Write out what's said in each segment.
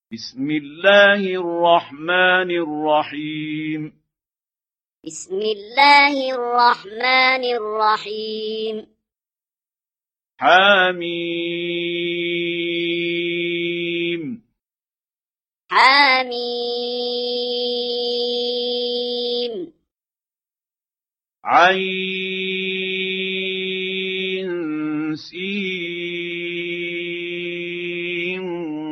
بسم الله الرحمن الرحيم. بسم الله الرحمن الرحيم. حميم. حميم. عين سين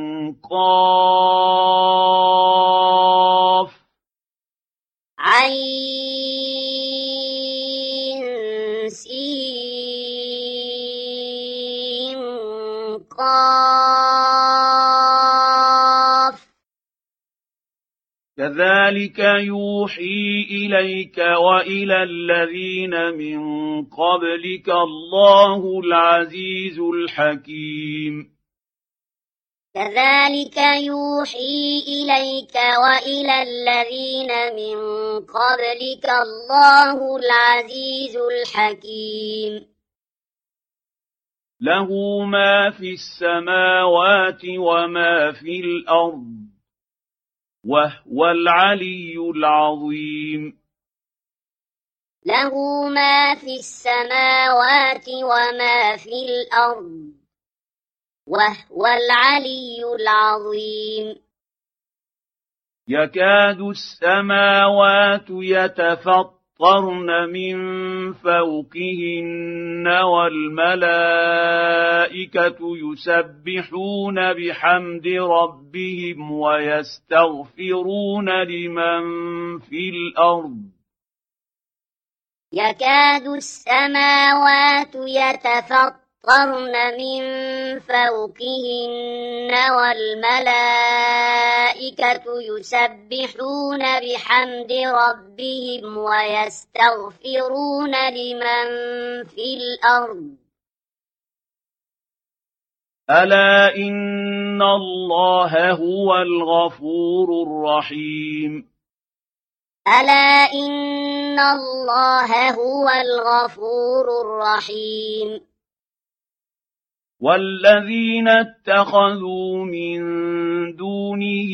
قاف. عين سين قاف. كذلك يوحي إليك وإلى الذين من قبلك الله العزيز الحكيم. كذلك يوحي إليك وإلى الذين من قبلك الله العزيز الحكيم. له ما في السماوات وما في الأرض وهو العلي العظيم. له ما في السماوات وما في الأرض وهو العلي العظيم. يكاد السماوات يتفطرن من فوقهن والملائكة يسبحون بحمد ربهم ويستغفرون لمن في الأرض. يكاد السماوات يتفطرن من فوقهن والملائكة يسبحون بحمد ربهم ويستغفرون لمن في الأرض. ألا إن الله هو الغفور الرحيم. ألا إن الله هو الغفور الرحيم. والذين اتخذوا من دونه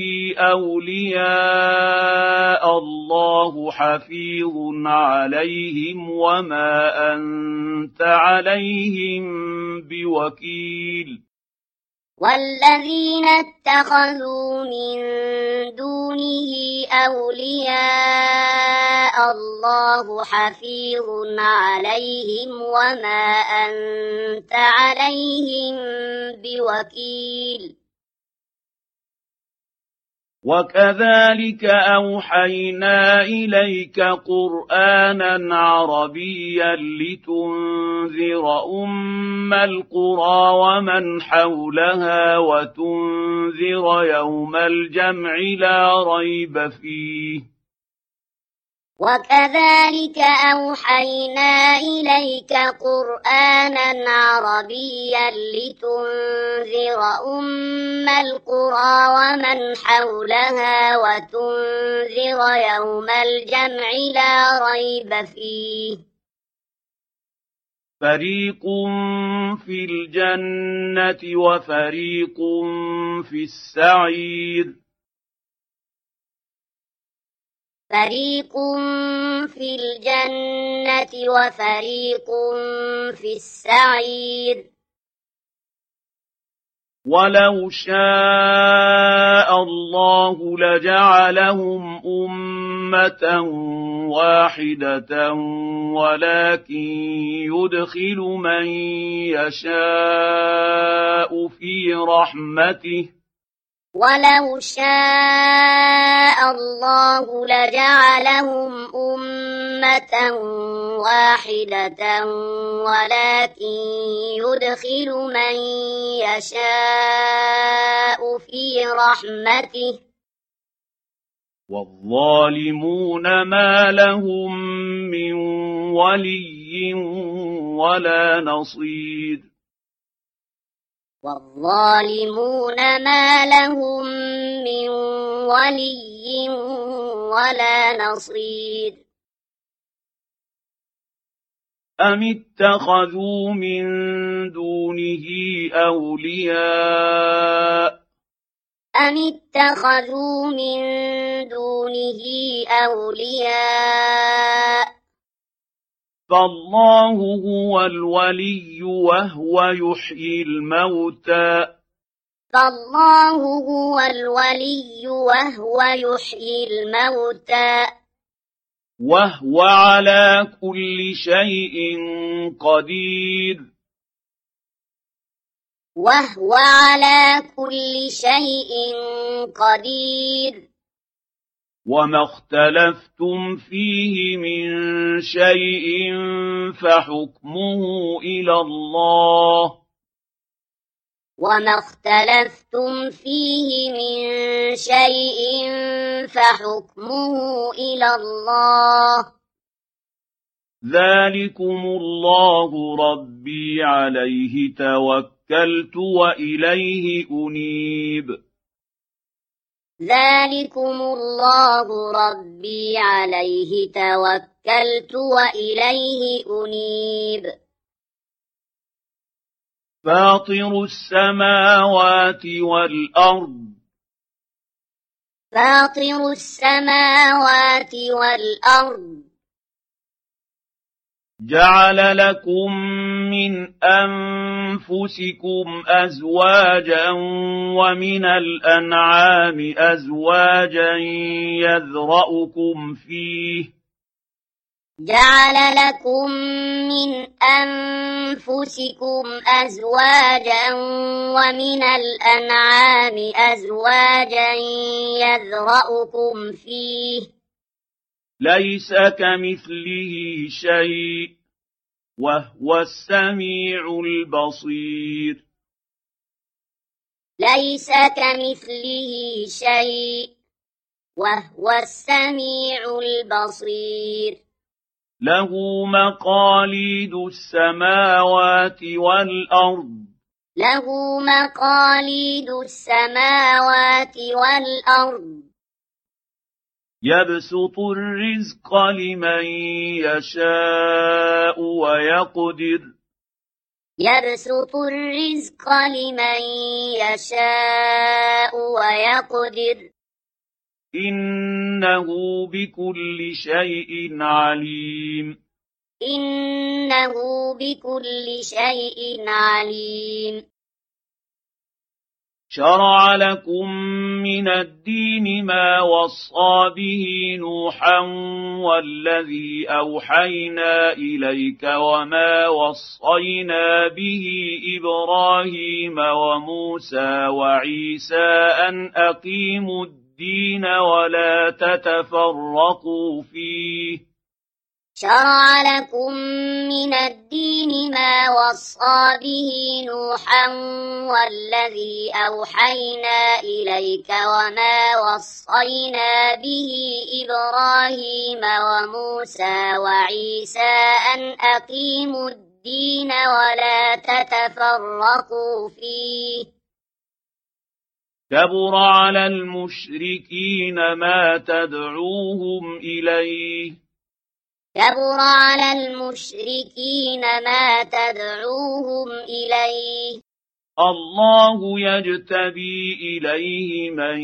أولياء الله حفيظ عليهم وما أنت عليهم بوكيل. والذين اتخذوا من دونه أولياء الله حفيظ عليهم وما أنت عليهم بوكيل. وكذلك أوحينا إليك قرآنا عربيا لتنذر أم القرى ومن حولها وتنذر يوم الجمع لا ريب فيه. وكذلك أوحينا إليك قرآنا عربيا لتنذر أم القرى ومن حولها وتنذر يوم الجمع لا ريب فيه. فريق في الجنة وفريق في السعير. فريق في الجنة وفريق في السعير. ولو شاء الله لجعلهم أمة واحدة ولكن يدخل من يشاء في رحمته. ولو شاء الله لجعلهم أمة واحدة ولكن يدخل من يشاء في رحمته. والظالمون ما لهم من ولي ولا نصير. والظالمون ما لهم من ولي ولا نصير. أم اتخذوا من دونه أولياء أم اتخذوا من دونه أولياء فالله هو الولي وهو يحيي الموتى فالله هو الولي وهو يحيي الموتى وهو على كل شيء قدير وهو على كل شيء قدير وما اختلفتم فيه من شيء فحكمه إلى الله وما اختلفتم فيه من شيء فحكمه إلى الله ذلكم الله ربي عليه توكلت وإليه أنيب ذلكم الله ربي عليه توكلت وإليه أنيب فاطر السماوات والأرض فاطر السماوات والأرض جعل لكم من أنفسكم أزواجا ومن الأنعام أزواجا يذرأكم فيه جعل لكم من أنفسكم أزواجا ومن الأنعام أزواجا يذرأكم فيه ليس كمثله شيء وهو السميع البصير ليس كمثله شيء وهو السميع البصير له مقاليد السماوات والأرض له مقاليد السماوات والأرض يبسط الرزق لمن يشاء ويقدر يبسط الرزق لمن يشاء ويقدر إنه بكل شيء عليم إنه بكل شيء عليم شرع لكم من الدين ما وصى به نوحا والذي أوحينا إليك وما وصينا به إبراهيم وموسى وعيسى أن أقيموا الدين ولا تتفرقوا فيه شرع لكم من الدين ما وصى به نوحا والذي أوحينا إليك وما وصينا به إبراهيم وموسى وعيسى أن أقيموا الدين ولا تتفرقوا فيه كبر على المشركين ما تدعوهم إليه كبر على المشركين ما تدعوهم إليه الله يجتبي إليه من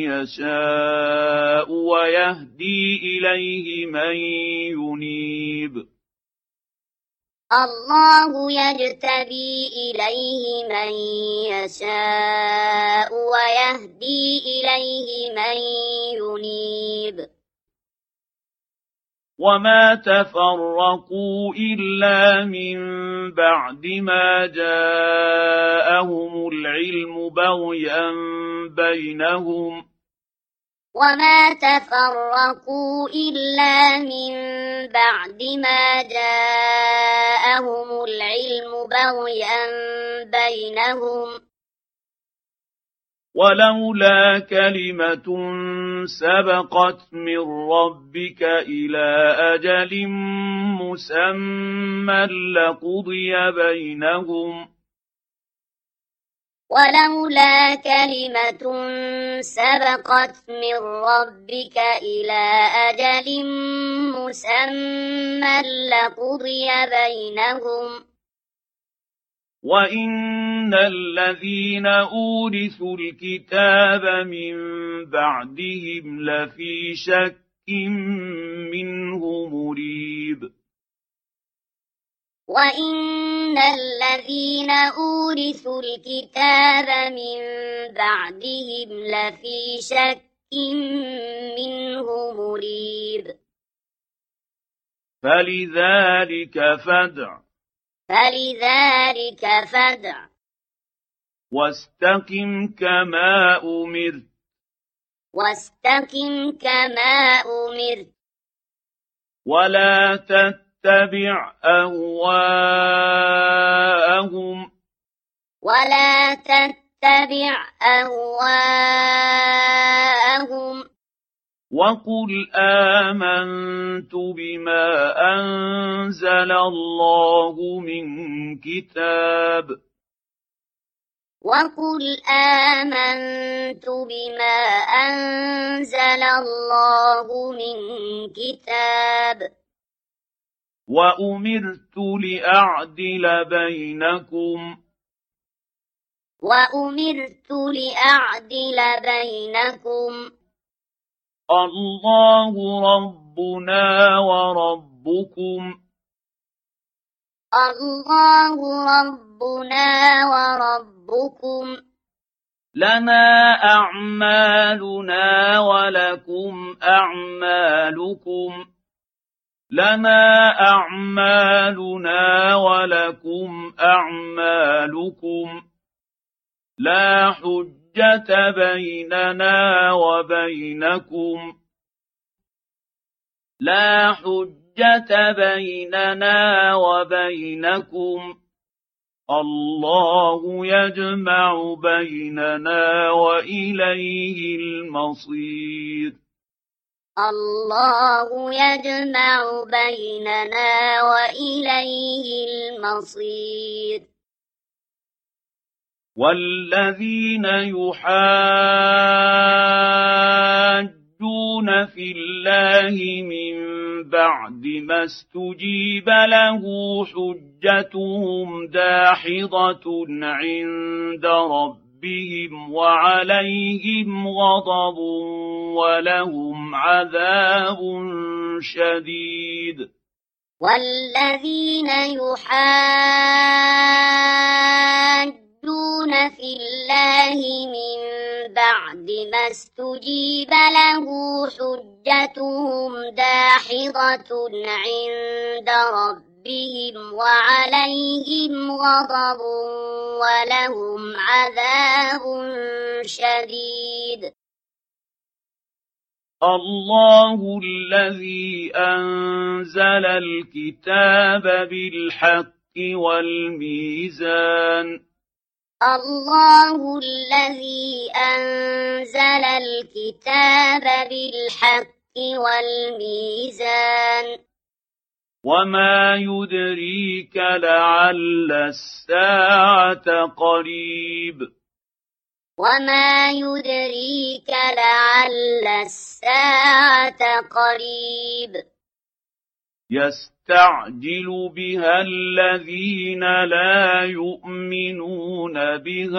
يشاء ويهدي إليه من ينيب الله يجتبي إليه من يشاء ويهدي إليه من ينيب وما تفرقوا إلا من بعد ما جاءهم العلم بغيا بينهم وما تفرقوا إلا من بعد ما جاءهم العلم بغيا بينهم ولولا كلمة سبقت من ربك إلى أجل مسمى لقضي بينهم ولولا كلمة سبقت من ربك إلى أجل مسمى لقضي بينهم وإن الذين أورثوا الكتاب من بعدهم لفي شك منه مريب وإن الذين أورثوا الكتاب من بعدهم لفي شك منه مريب فلذلك فادع واستقم كما أمرت ولا تتبع أهواءهم وقل آمنت بما أنزل الله من كتاب وأمرت لأعدل بينكم الله ربنا وربكم لنا أعمالنا ولكم أعمالكم لا حجة بيننا وبينكم الله يجمع بيننا وإليه المصير والذين يحاجون في الله من بعد ما استجيب له حجتهم داحضة عند ربهم وعليهم غضب ولهم عذاب شديد والذين يحاجون في الله من بعد ما استجيب له حجتهم داحضة عند ربهم وعليهم غضب ولهم عذاب شديد الله الذي أنزل الكتاب بالحق والميزان وما يدريك لعل الساعة قريب يستعجل بها الذين لا يؤمنون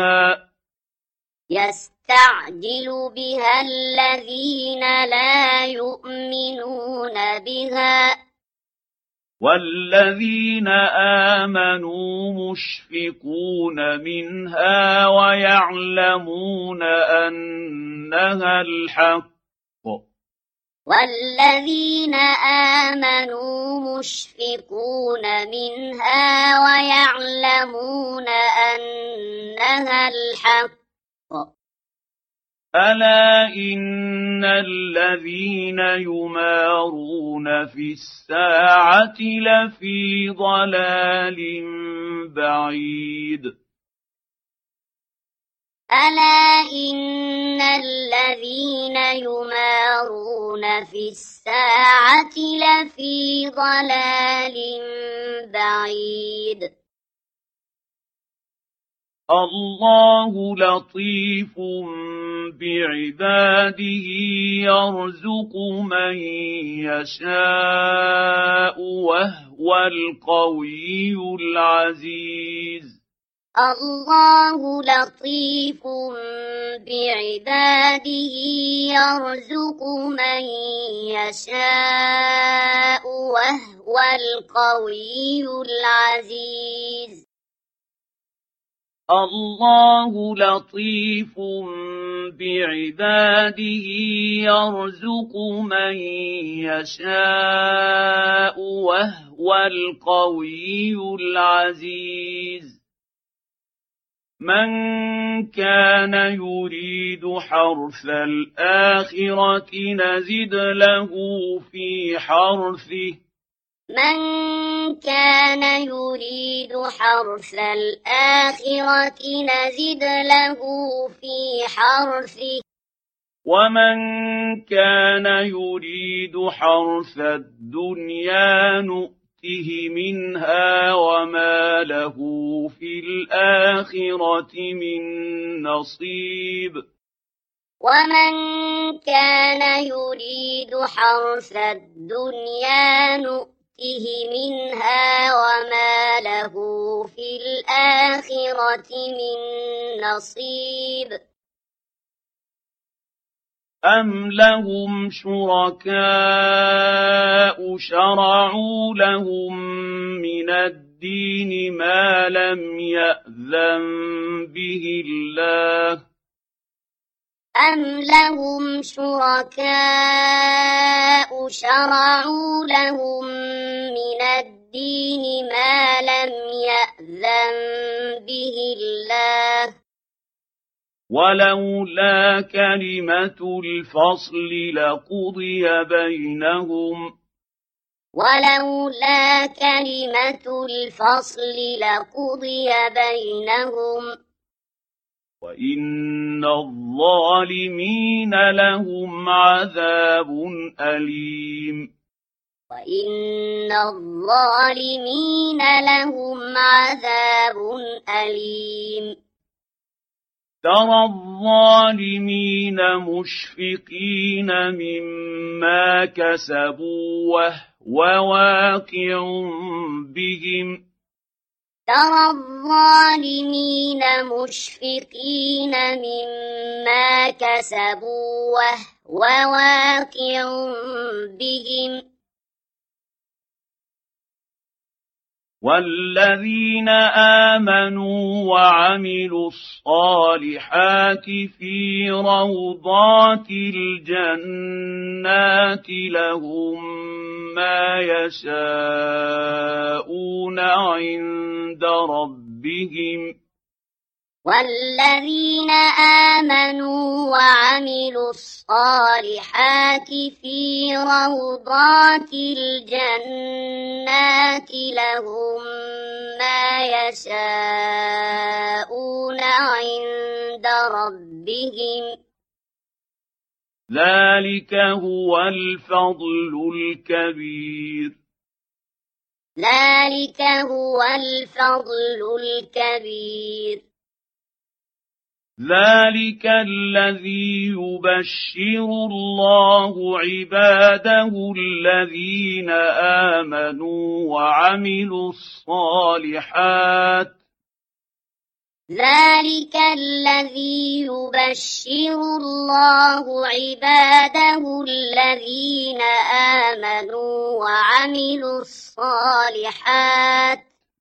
بها والذين آمنوا مشفقون منها ويعلمون أنها الحق ألا إن الذين يمارون في الساعة لفي ضلال بعيد الله لطيف بعباده يرزق من يشاء وهو القوي العزيز الله لطيف بعباده يرزق من يشاء وهو القوي العزيز الله لطيف بعباده يرزق من يشاء وهو القوي العزيز من كان يريد حرث الآخرة نزد له في حرثه من كان يريد حرث الآخرة نزد له في حرثه ومن كان يريد حرث الدنيا نؤته منها وما له في الآخرة من نصيب ومن كان يريد حرث الدنيا نؤته منها وما له في الآخرة من نصيب أم لهم شركاء شرعوا لهم من الدين ما لم يأذن به الله أم لهم شركاء شرعوا لهم من الدين ما لم يأذن به الله ولولا كلمة الفصل لقضي بينهم ولولا كلمة الفصل لقضي بينهم وإن الظالمين لهم عذاب أليم وإن الظالمين لهم عذاب أليم ترى الظالمين مشفقين مما كسبوا وهو واقع بهم ترى الظالمين مشفقين مما كسبوا وهو واقع بهم والذين آمنوا وعملوا الصالحات في روضات الجنات لهم ما يشاءون عند ربهم والذين آمنوا وعملوا الصالحات في روضات الجنات لهم ما يشاءون عند ربهم ذلك هو الفضل الكبير ذلك هو الفضل الكبير ذلك الذي يبشر الله عباده الذين آمنوا وعملوا الصالحات ذلك الذي يبشر الله عباده الذين آمنوا وعملوا الصالحات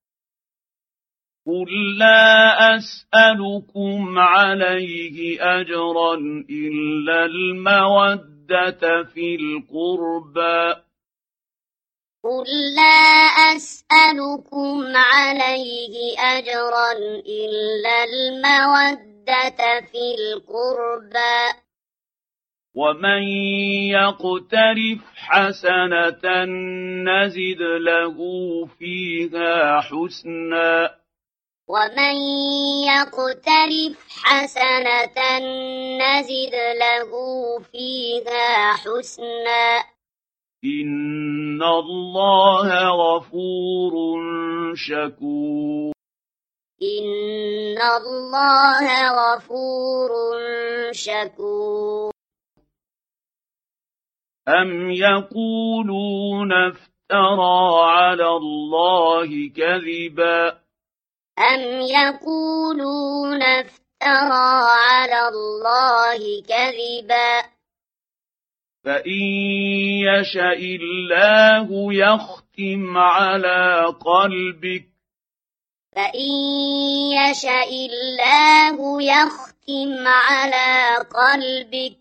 قل لا أسألكم عليه أجرا إلا المودة في القربى قل لا أسألكم عليه أجرا إلا المودة في القربى ومن يقترف حسنة نزد له فيها حسنا ومن يقترف حسنة نزد له فيها حسنا إن الله غفور شكور إن الله غفور شكور أم يقولون افترى على الله كذبا أم يقولون افترى على الله كذبا فإن يشأ الله يختم على قلبك فإن يشأ الله يختم على قلبك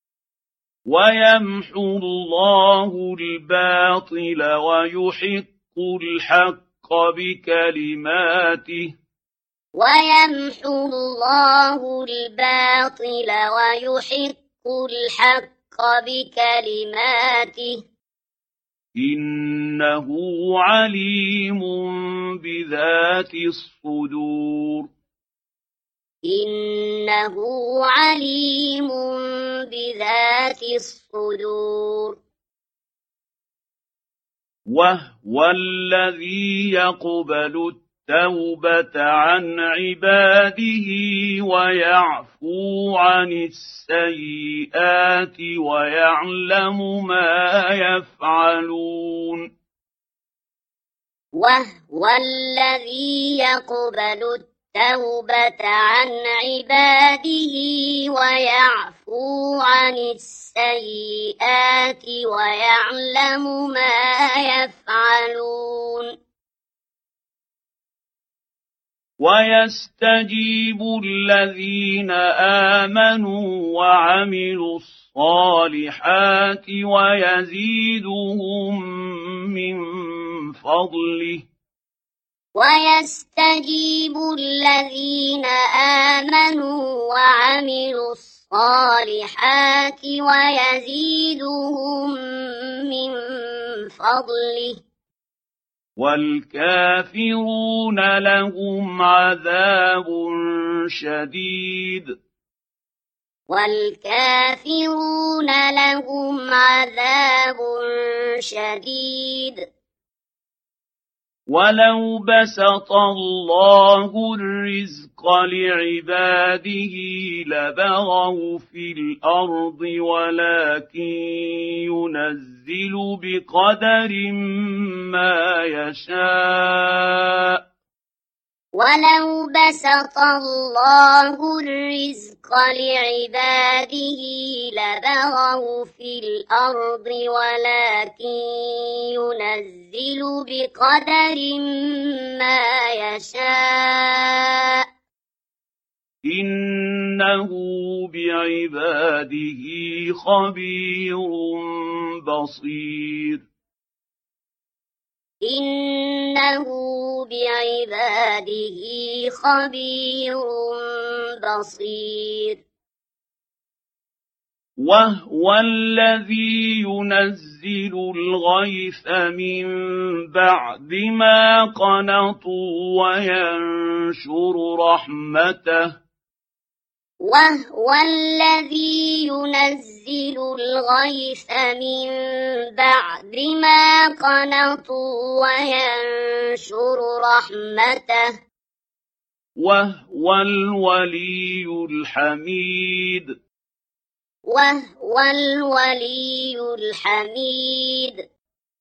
ويمحو الله الباطل ويحق الحق بكلماته ويمحو الله الباطل ويحق الحق بكلماته إنه عليم بذات الصدور إنه عليم بذات الصدور وهو الذي يقبل التوبة عن عباده ويعفو عن السيئات ويعلم ما يفعلون وهو الذي يقبل التوبة عن عباده ويعفو عن السيئات ويعلم ما يفعلون ويستجيب الذين آمنوا وعملوا الصالحات ويزيدهم من فضله ويستجيب الذين آمنوا وعملوا الصالحات ويزيدهم من فضله والكافرون لهم عذاب شديد والكافرون لهم عذاب شديد ولو بسط الله الرزق لعباده لبغوا في الأرض ولكن ينزل بقدر ما يشاء ولو بسط الله الرزق لعباده لبغوا في الأرض ولكن ينزل بقدر ما يشاء إنه بعباده خبير بصير إنه بعباده خبير بصير وهو الذي ينزل الغيث من بعد ما قنطوا وينشر رحمته وهو الذي ينزل الغيث من بعد ما قنطوا وينشر رحمته وهو الولي الحميد وهو الولي الحميد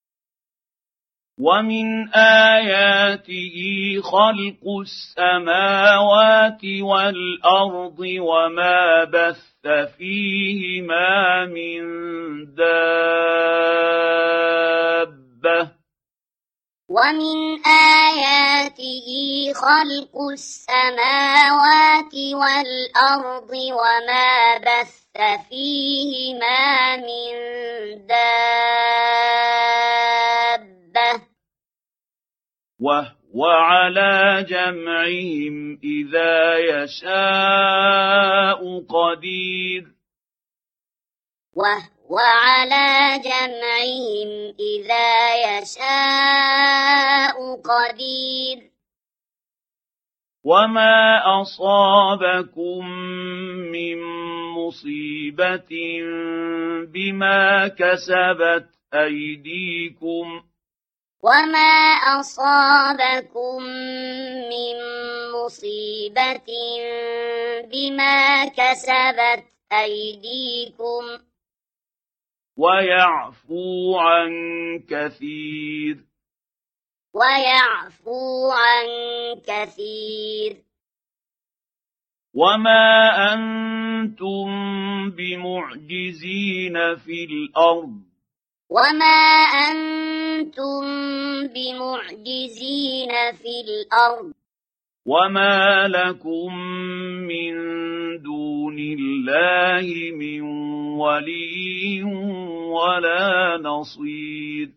ومن آياته خلق السماوات والأرض وما بث فيهما من دابة ومن آياته خلق السماوات والأرض وما بث فيهما من دابة وهو على جمعهم إذا يشاء قدير وهو على جمعهم إذا يشاء قدير وما أصابكم من مصيبة بما كسبت أيديكم وما أصابكم من مصيبة بما كسبت أيديكم ويعفو عن كثير ويعفو عن كثير. وما أنتم بمعجزين في الأرض وما أنتم بمعجزين في الأرض وما لكم من دون الله من ولي ولا نصير.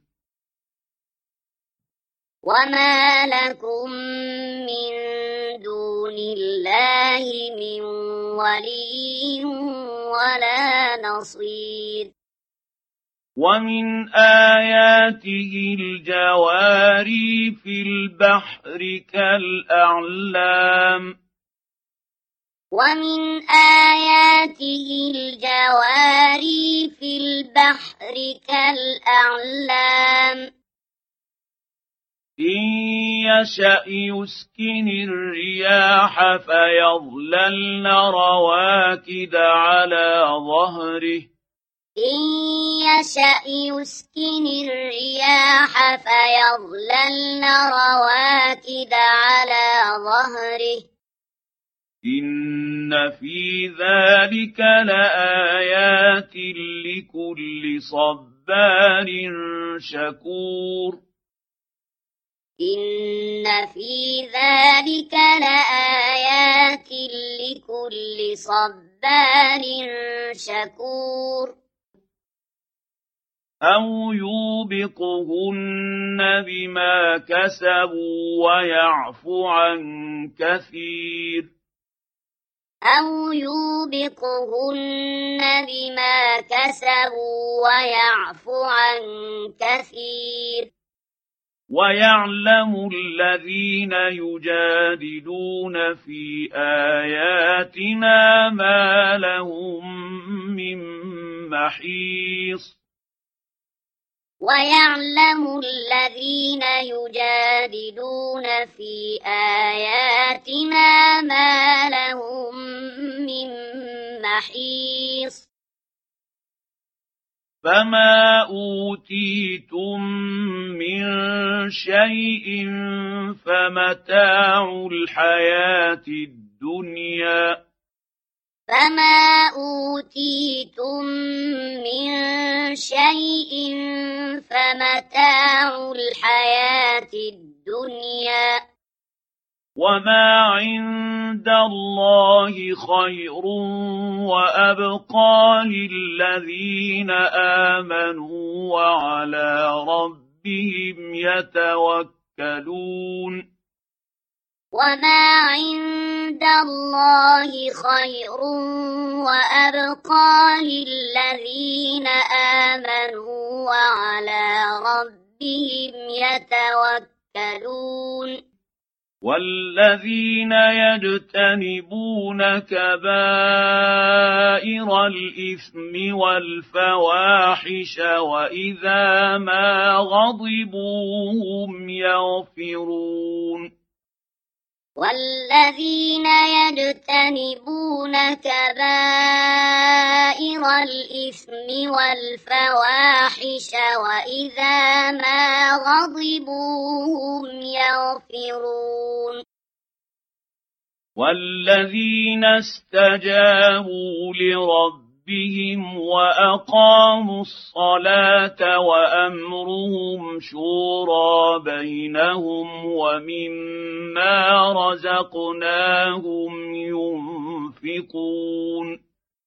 وما لكم من دون الله من ولي ولا نصير. ومن آياته الجواري في البحر كالأعلام ومن آياته الجواري في البحر كالأعلام إن يشأ يسكن الرياح فيظللن رواكد على ظهره إن يشأ يسكن الرياح فيظللن رواكد على ظهره إن في ذلك لآيات لكل صبار شكور. إن في ذلك لآيات لكل صبار شكور. أو يوبقهن بما كسبوا ويعفو عن كثير. أو يوبقهن بما كسبوا ويعفو عن كثير. ويعلم الذين يجادلون في آياتنا ما لهم من محيص. ويعلم الذين يجادلون في آياتنا ما لهم من محيص. فما أوتيتم من شيء فمتاع الحياة الدنيا فما أوتيتم من شيء فمتاع الحياة الدنيا وما عند الله خير وأبقى للذين آمنوا وعلى ربهم يتوكلون. وما عند الله خير وأبقى للذين آمنوا وعلى ربهم يتوكلون. والذين يجتنبون كبائر الإثم والفواحش وإذا ما غضبوا هم يغفرون. والذين يجتنبون كبائر الإثم والفواحش وإذا ما غضبوا هم يغفرون. والذين استجابوا لربهم وأقاموا الصلاة وأمرهم شورى بينهم ومما رزقناهم ينفقون.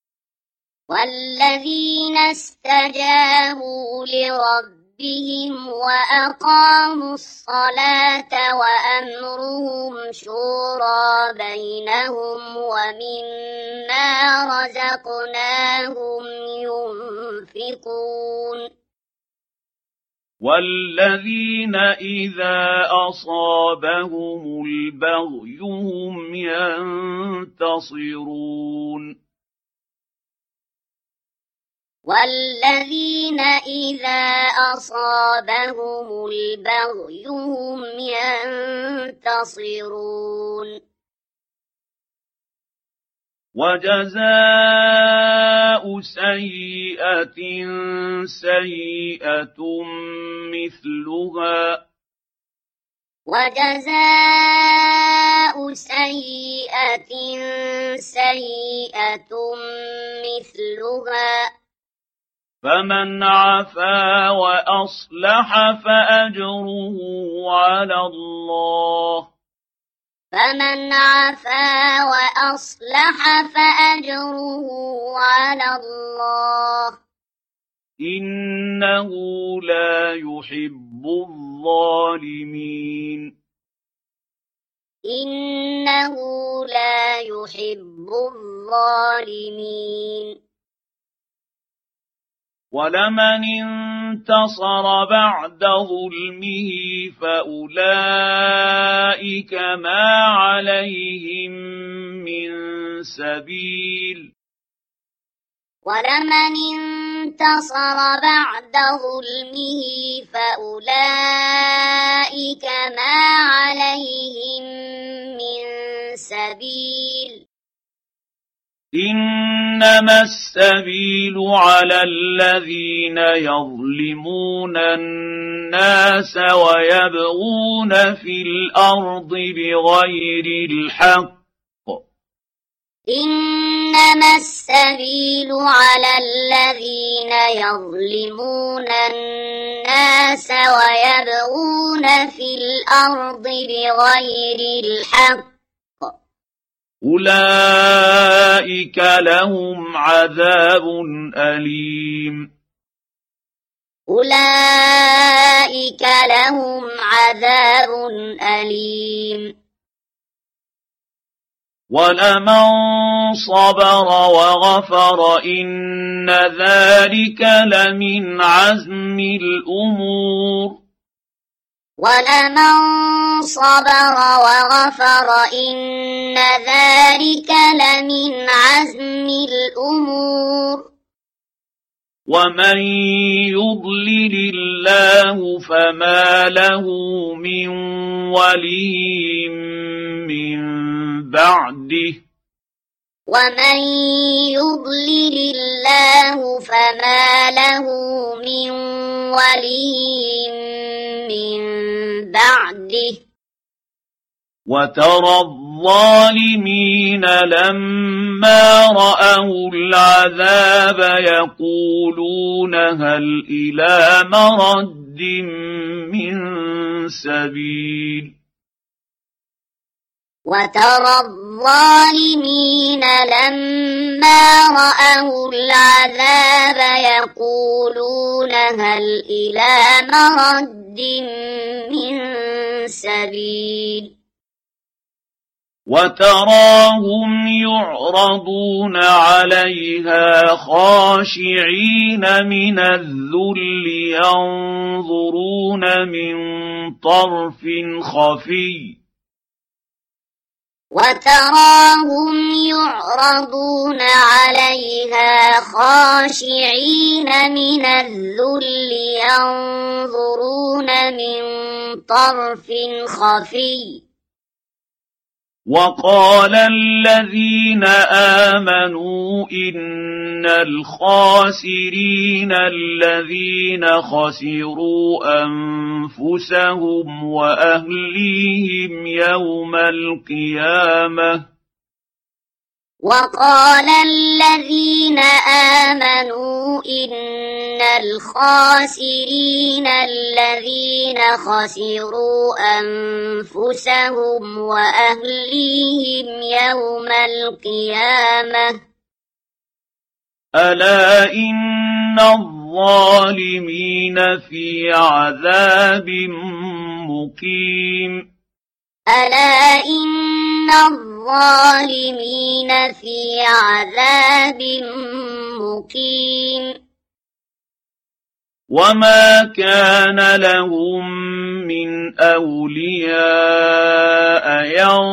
والذين استجابوا لربهم وأقاموا الصلاة وأمرهم شورى بينهم ومما رزقناهم ينفقون. والذين إذا أصابهم البغي هم ينتصرون. والذين إذا أصابهم البغي هم ينتصرون. وجزاء سيئة سيئة مثلها وجزاء سيئة سيئة مثلها فمن عفا وأصلح فأجره على الله فمن عفا وأصلح فأجره على الله إنه لا يحب الظالمين إنه لا يحب الظالمين ولمن انتصر بعد ظلمه فأولئك ما عليهم من سبيل ولمن انتصر بعد ظلمه فأولئك ما عليهم من سبيل إنما السبيل على الذين يظلمون الناس ويبغون في الأرض بغير الحق إنما السبيل على الذين يظلمون الناس ويبغون في الأرض بغير الحق أولئك لهم عذاب أليم أولئك لهم عذاب أليم ولمن صبر وغفر إن ذلك لمن عزم الأمور ولمن صبر وغفر إن ذلك لمن عزم الأمور ومن يضلل الله فما له من ولي من بعده ومن يضلل الله فما له من ولي من بعده وترى الظالمين لما رأوا العذاب يقولون هل إلى مرد من سبيل وترى الظالمين لما رأوا العذاب يقولون هل إلى مرد من سبيل وتراهم يعرضون عليها خاشعين من الذل ينظرون من طرف خفي وتراهم يعرضون عليها خاشعين من الذل ينظرون من طرف خفي وقال الذين آمنوا إن الخاسرين الذين خسروا أنفسهم وأهليهم يوم القيامة وقال الذين آمنوا إن الخاسرين الذين خسروا أنفسهم وأهليهم يوم القيامة ألا إن الظالمين في عذاب مقيم ألا إن الظالمين في عذاب مقيم وما كان لهم من أولياء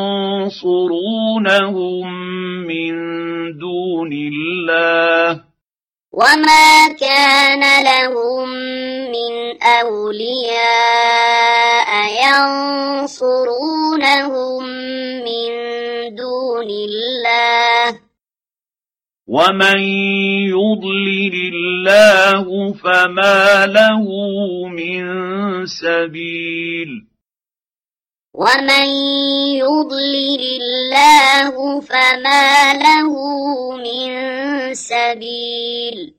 ينصرونهم من دون الله وما كان لهم من أولياء ينصرونهم من دون الله ومن يضلل الله فما له من سبيل ومن يضلل الله فما له من سبيل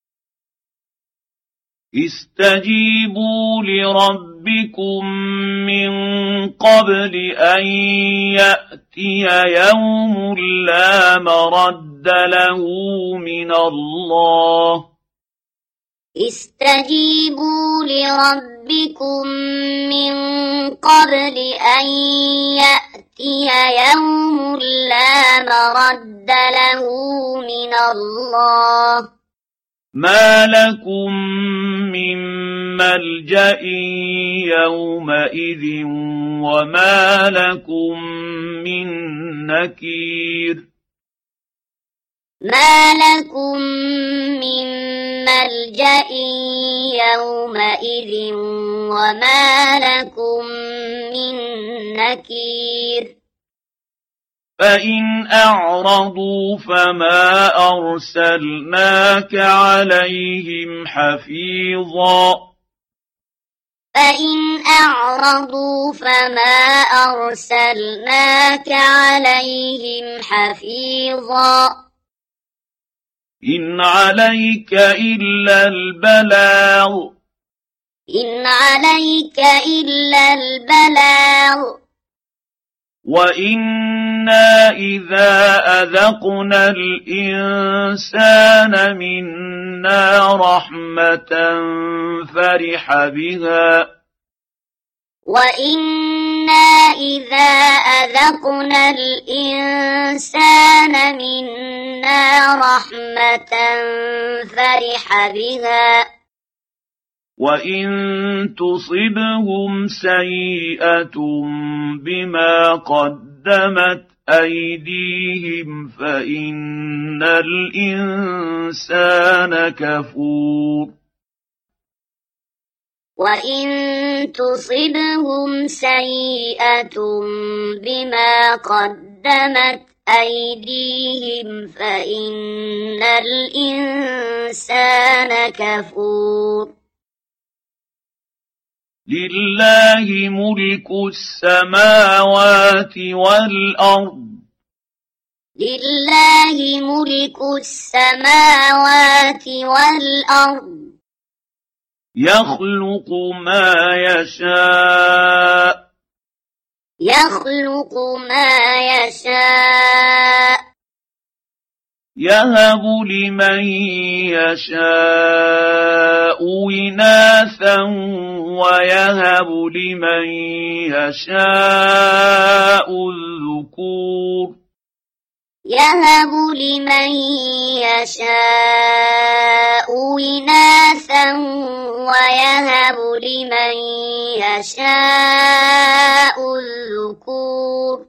استجيبوا لربكم من قبل أن يأتي يوم لا مرد له من الله استجيبوا لربكم من قبل أن يأتي يوم لا مرد له من الله ما لكم من ملجأ يومئذ وما لكم من نكير ما لكم من ملجأ يومئذ وما لكم من نكير فإن أعرضوا فما أرسلناك عليهم حفيظا فإن أعرضوا فما أرسلناك عليهم حفيظا إن عليك إلا البلاغ إن عليك إلا البلاغ وإنا إذا أذقنا الإنسان منا رحمة فرح بها وإنا إذا أذقنا الإنسان منا رحمة فرح بها وإن تصبهم سيئة بما قدمت أيديهم فإن الإنسان كفور وإن تصبهم سيئة بما قدمت أيديهم فإن الإنسان كفور لله ملك السماوات والأرض لله ملك السماوات والأرض يخلق ما يشاء يخلق ما يشاء يهب لمن يشاء إناثا ويهب لمن يشاء الذكور يهب لمن يشاء إناثا ويهب لمن يشاء الذكور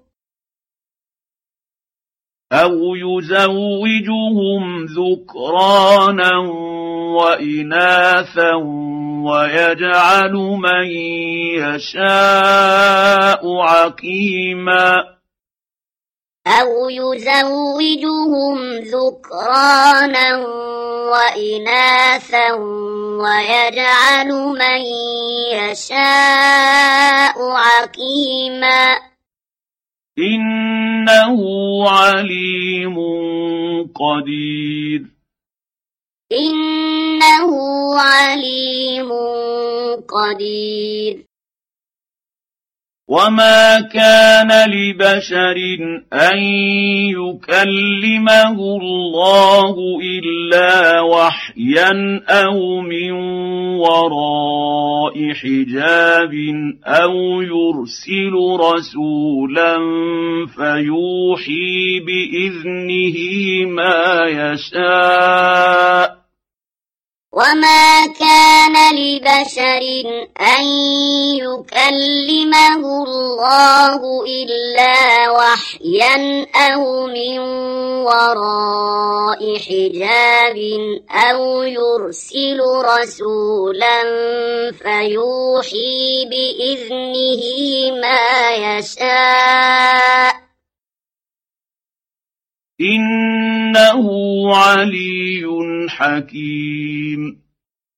أو يزوجهم ذكرانا وإناثا ويجعل من يشاء عقيما أو يزوجهم ذكرانا وإناثا ويجعل من يشاء عقيما إنه عليم قدير إنه عليم قدير وما كان لبشر أن يكلمه الله إلا وحيا أو من وراء حجاب أو يرسل رسولا فيوحي بإذنه ما يشاء وما كان لبشر أن يكلمه الله إلا وحيا أو من وراء حجاب أو يرسل رسولا فيوحي بإذنه ما يشاء إنه علي حكيم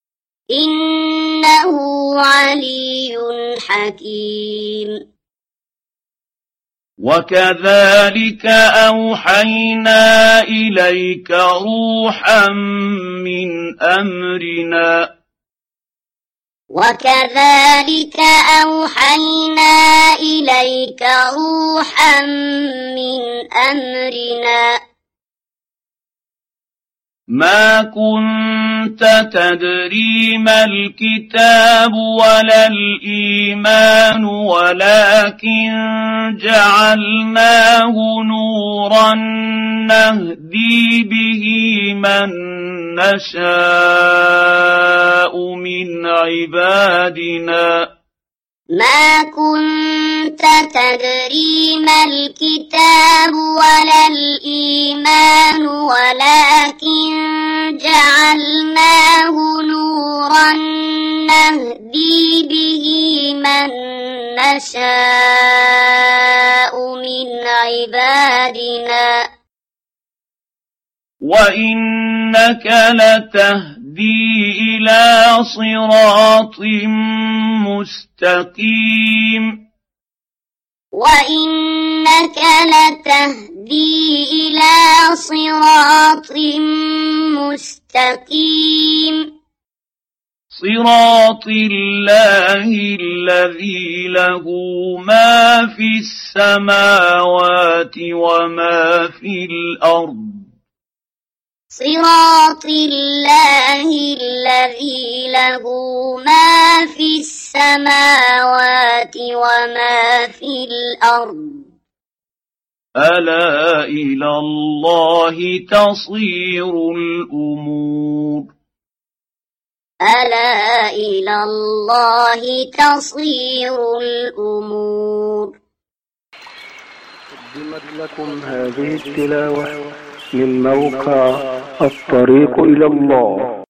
إنه علي حكيم وكذلك أوحينا إليك روحا من أمرنا وكذلك أوحينا إليك روحا من أمرنا ما كنت تدري ما الكتاب ولا الإيمان ولكن جعلناه نورا نهدي به من نشاء من عبادنا ما كنت تدري ما الكتاب ولا الإيمان ولكن جعلناه نورا نهدي به من نشاء من عبادنا وإنك لتهدي إلى صراط مستقيم وإنك لتهدي إلى صراط مستقيم صراط الله الذي له ما في السماوات وما في الأرض صراط الله الذي له ما في السماوات وما في الأرض ألا إلى الله تصير الأمور ألا إلى الله تصير الأمور. قدمت لكم هذه التلاوة من موقع الطريق إلى الله.